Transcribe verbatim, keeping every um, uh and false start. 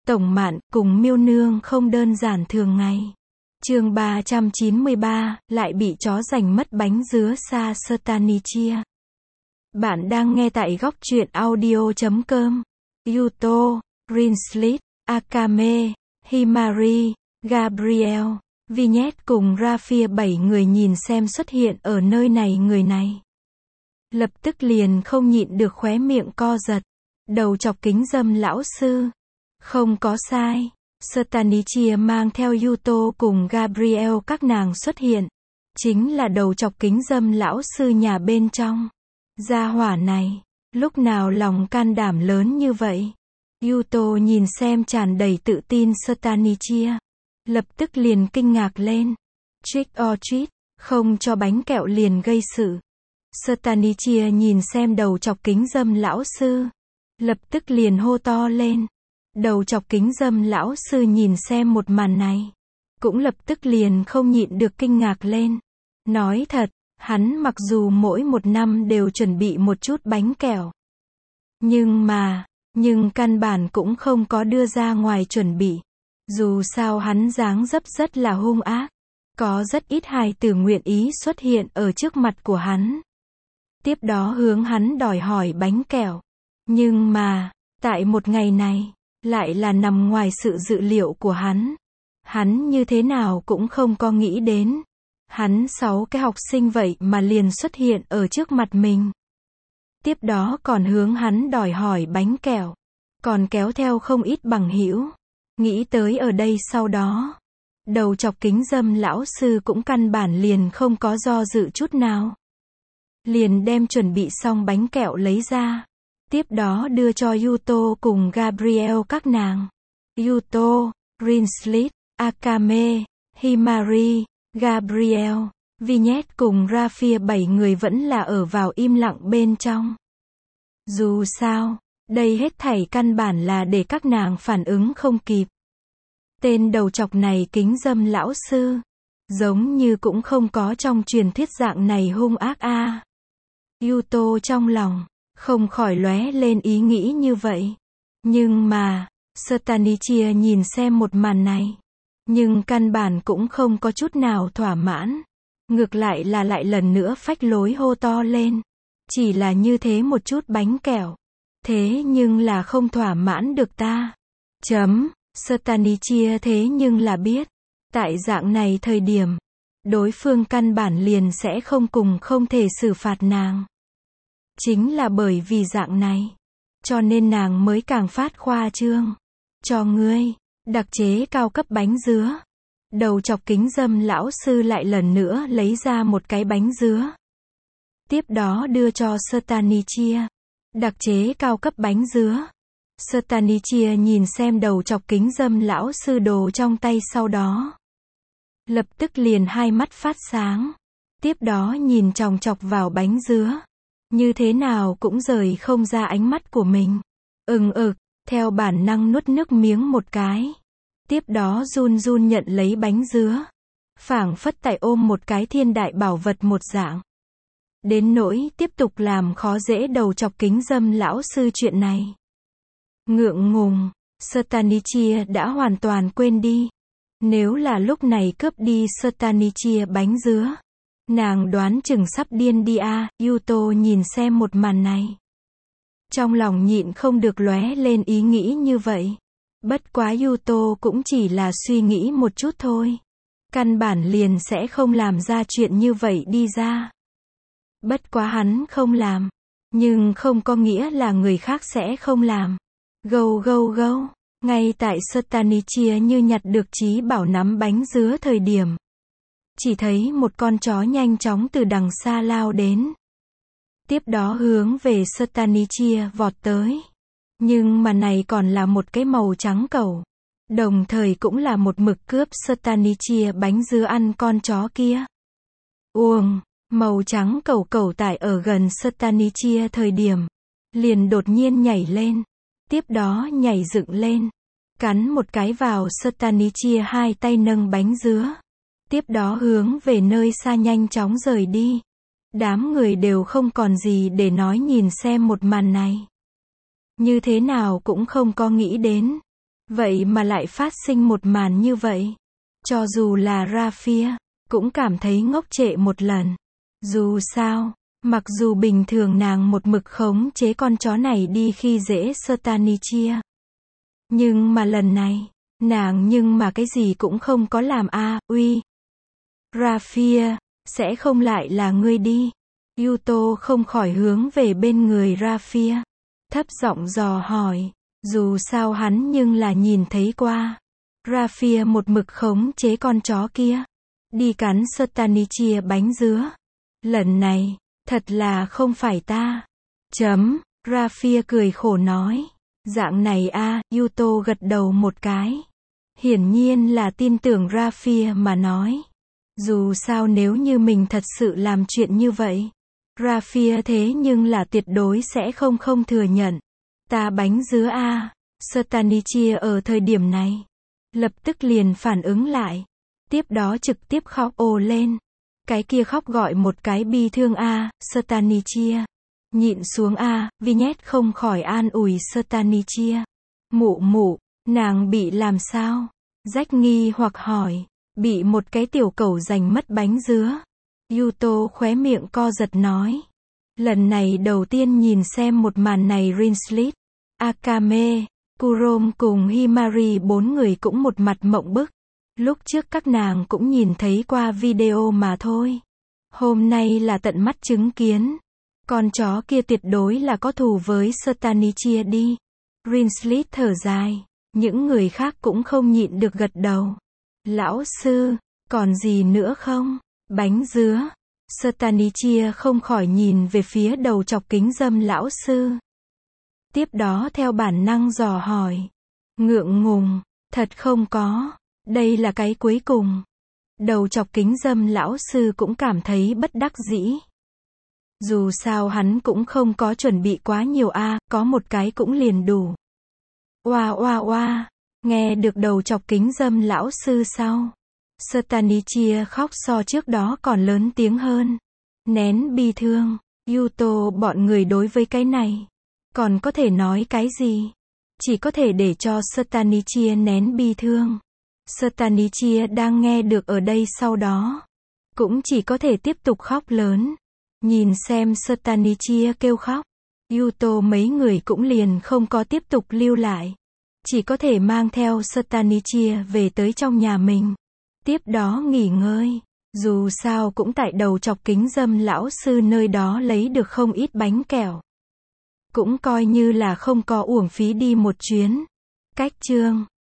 Tổng Mạn cùng Miêu Nương không đơn giản thường ngày. Chương ba trăm chín mươi ba, lại bị chó giành mất bánh dứa Sa Sertanichia. Bạn đang nghe tại góc truyện audio chấm com. Yuto, Rinslit, Akame, Himari, Gabriel, Vignette cùng Raphia bảy người nhìn xem xuất hiện ở nơi này người này. Lập tức liền không nhịn được khóe miệng co giật. Đầu chọc kính dâm lão sư. Không có sai. Sertanichia mang theo Yuto cùng Gabriel các nàng xuất hiện. Chính là đầu chọc kính dâm lão sư nhà bên trong. Gia hỏa này, lúc nào lòng can đảm lớn như vậy? Yuto nhìn xem tràn đầy tự tin Sertanichia. Lập tức liền kinh ngạc lên. Trick or treat, không cho bánh kẹo liền gây sự. Sertanichia nhìn xem đầu chọc kính dâm lão sư. Lập tức liền hô to lên. Đầu chọc kính dâm lão sư nhìn xem một màn này. Cũng lập tức liền không nhịn được kinh ngạc lên. Nói thật, hắn mặc dù mỗi một năm đều chuẩn bị một chút bánh kẹo. Nhưng mà, nhưng căn bản cũng không có đưa ra ngoài chuẩn bị. Dù sao hắn dáng dấp rất là hung ác. Có rất ít hài tử nguyện ý xuất hiện ở trước mặt của hắn. Tiếp đó hướng hắn đòi hỏi bánh kẹo. Nhưng mà, tại một ngày này, lại là nằm ngoài sự dự liệu của hắn. Hắn như thế nào cũng không có nghĩ đến. Hắn sáu cái học sinh vậy mà liền xuất hiện ở trước mặt mình. Tiếp đó còn hướng hắn đòi hỏi bánh kẹo. Còn kéo theo không ít bằng hữu. Nghĩ tới ở đây sau đó. Đầu chọc kính dâm lão sư cũng căn bản liền không có do dự chút nào. Liền đem chuẩn bị xong bánh kẹo lấy ra. Tiếp đó đưa cho Yuto cùng Gabriel các nàng. Yuto, Rinslit, Akame, Himari, Gabriel, Vignette cùng Raphia bảy người vẫn là ở vào im lặng bên trong. Dù sao, đây hết thảy căn bản là để các nàng phản ứng không kịp. Tên đầu chọc này kính dâm lão sư. Giống như cũng không có trong truyền thuyết dạng này hung ác a. À. Yuto trong lòng không khỏi lóe lên ý nghĩ như vậy. Nhưng mà, Sertanichia nhìn xem một màn này. Nhưng căn bản cũng không có chút nào thỏa mãn. Ngược lại là lại lần nữa phách lối hô to lên. Chỉ là như thế một chút bánh kẹo. Thế nhưng là không thỏa mãn được ta. Chấm, Sertanichia thế nhưng là biết. Tại dạng này thời điểm, đối phương căn bản liền sẽ không cùng không thể xử phạt nàng. Chính là bởi vì dạng này. Cho nên nàng mới càng phát khoa trương. Cho ngươi, đặc chế cao cấp bánh dứa. Đầu chọc kính dâm lão sư lại lần nữa lấy ra một cái bánh dứa. Tiếp đó đưa cho Sertanichia. Đặc chế cao cấp bánh dứa. Sertanichia nhìn xem đầu chọc kính dâm lão sư đồ trong tay sau đó. Lập tức liền hai mắt phát sáng. Tiếp đó nhìn chòng chọc vào bánh dứa. Như thế nào cũng rời không ra ánh mắt của mình. Ừng ực, theo bản năng nuốt nước miếng một cái. Tiếp đó run run nhận lấy bánh dứa. Phảng phất tại ôm một cái thiên đại bảo vật một dạng. Đến nỗi tiếp tục làm khó dễ đầu chọc kính dâm lão sư chuyện này. Ngượng ngùng, Sertanichia đã hoàn toàn quên đi. Nếu là lúc này cướp đi Sertanichia bánh dứa. Nàng đoán chừng sắp điên đi a. À. Yuto nhìn xem một màn này. Trong lòng nhịn không được lóe lên ý nghĩ như vậy. Bất quá Yuto cũng chỉ là suy nghĩ một chút thôi. Căn bản liền sẽ không làm ra chuyện như vậy đi ra. Bất quá hắn không làm. Nhưng không có nghĩa là người khác sẽ không làm. Gâu gâu gâu. Ngay tại Sertanichia như nhặt được trí bảo nắm bánh dứa thời điểm. Chỉ thấy một con chó nhanh chóng từ đằng xa lao đến. Tiếp đó hướng về Sertanichia vọt tới. Nhưng mà này còn là một cái màu trắng cẩu. Đồng thời cũng là một mực cướp Sertanichia bánh dứa ăn con chó kia. Uông, màu trắng cẩu cẩu tại ở gần Sertanichia thời điểm. Liền đột nhiên nhảy lên. Tiếp đó nhảy dựng lên. Cắn một cái vào Sertanichia hai tay nâng bánh dứa. Tiếp đó hướng về nơi xa nhanh chóng rời đi. Đám người đều không còn gì để nói nhìn xem một màn này. Như thế nào cũng không có nghĩ đến. Vậy mà lại phát sinh một màn như vậy. Cho dù là Rafia, cũng cảm thấy ngốc trệ một lần. Dù sao, mặc dù bình thường nàng một mực khống chế con chó này đi khi dễ Stanichia. Nhưng mà lần này, nàng nhưng mà cái gì cũng không có làm a, uy. Rafia, sẽ không lại là ngươi đi. Yuto không khỏi hướng về bên người Rafia. Thấp giọng dò hỏi. Dù sao hắn nhưng là nhìn thấy qua. Rafia một mực khống chế con chó kia. Đi cắn Stanichia bánh dứa. Lần này, thật là không phải ta. Chấm, Rafia cười khổ nói. Dạng này a, Yuto gật đầu một cái. Hiển nhiên là tin tưởng Rafia mà nói. Dù sao nếu như mình thật sự làm chuyện như vậy, Rafia thế nhưng là tuyệt đối sẽ không không thừa nhận. Ta bánh dứa a. Stanichia ở thời điểm này, lập tức liền phản ứng lại. Tiếp đó trực tiếp khóc ồ lên. Cái kia khóc gọi một cái bi thương a, Stanichia. Nhịn xuống a, Vignette không khỏi an ủi Stanichia. Mụ mụ, nàng bị làm sao? Rách nghi hoặc hỏi. Bị một cái tiểu cẩu giành mất bánh dứa. Yuto khóe miệng co giật nói. Lần này đầu tiên nhìn xem một màn này Rinslit, Akame, Kurom cùng Himari bốn người cũng một mặt mộng bức. Lúc trước các nàng cũng nhìn thấy qua video mà thôi. Hôm nay là tận mắt chứng kiến. Con chó kia tuyệt đối là có thù với Stanichia đi. Rinslit thở dài. Những người khác cũng không nhịn được gật đầu. Lão sư, còn gì nữa không? Bánh dứa. Stanichia không khỏi nhìn về phía đầu chọc kính dâm lão sư. Tiếp đó theo bản năng dò hỏi. Ngượng ngùng, thật không có. Đây là cái cuối cùng. Đầu chọc kính dâm lão sư cũng cảm thấy bất đắc dĩ. Dù sao hắn cũng không có chuẩn bị quá nhiều a, có một cái cũng liền đủ. Oa oa oa, nghe được đầu chọc kính dâm lão sư sau. Stanichia khóc so trước đó còn lớn tiếng hơn. Nén bi thương, Yuto bọn người đối với cái này. Còn có thể nói cái gì? Chỉ có thể để cho Stanichia nén bi thương. Stanichia đang nghe được ở đây sau đó. Cũng chỉ có thể tiếp tục khóc lớn. Nhìn xem Stanichia kêu khóc. Yuto mấy người cũng liền không có tiếp tục lưu lại. Chỉ có thể mang theo Stanichia về tới trong nhà mình. Tiếp đó nghỉ ngơi. Dù sao cũng tại đầu chọc kính dâm lão sư nơi đó lấy được không ít bánh kẹo. Cũng coi như là không có uổng phí đi một chuyến. Cách chương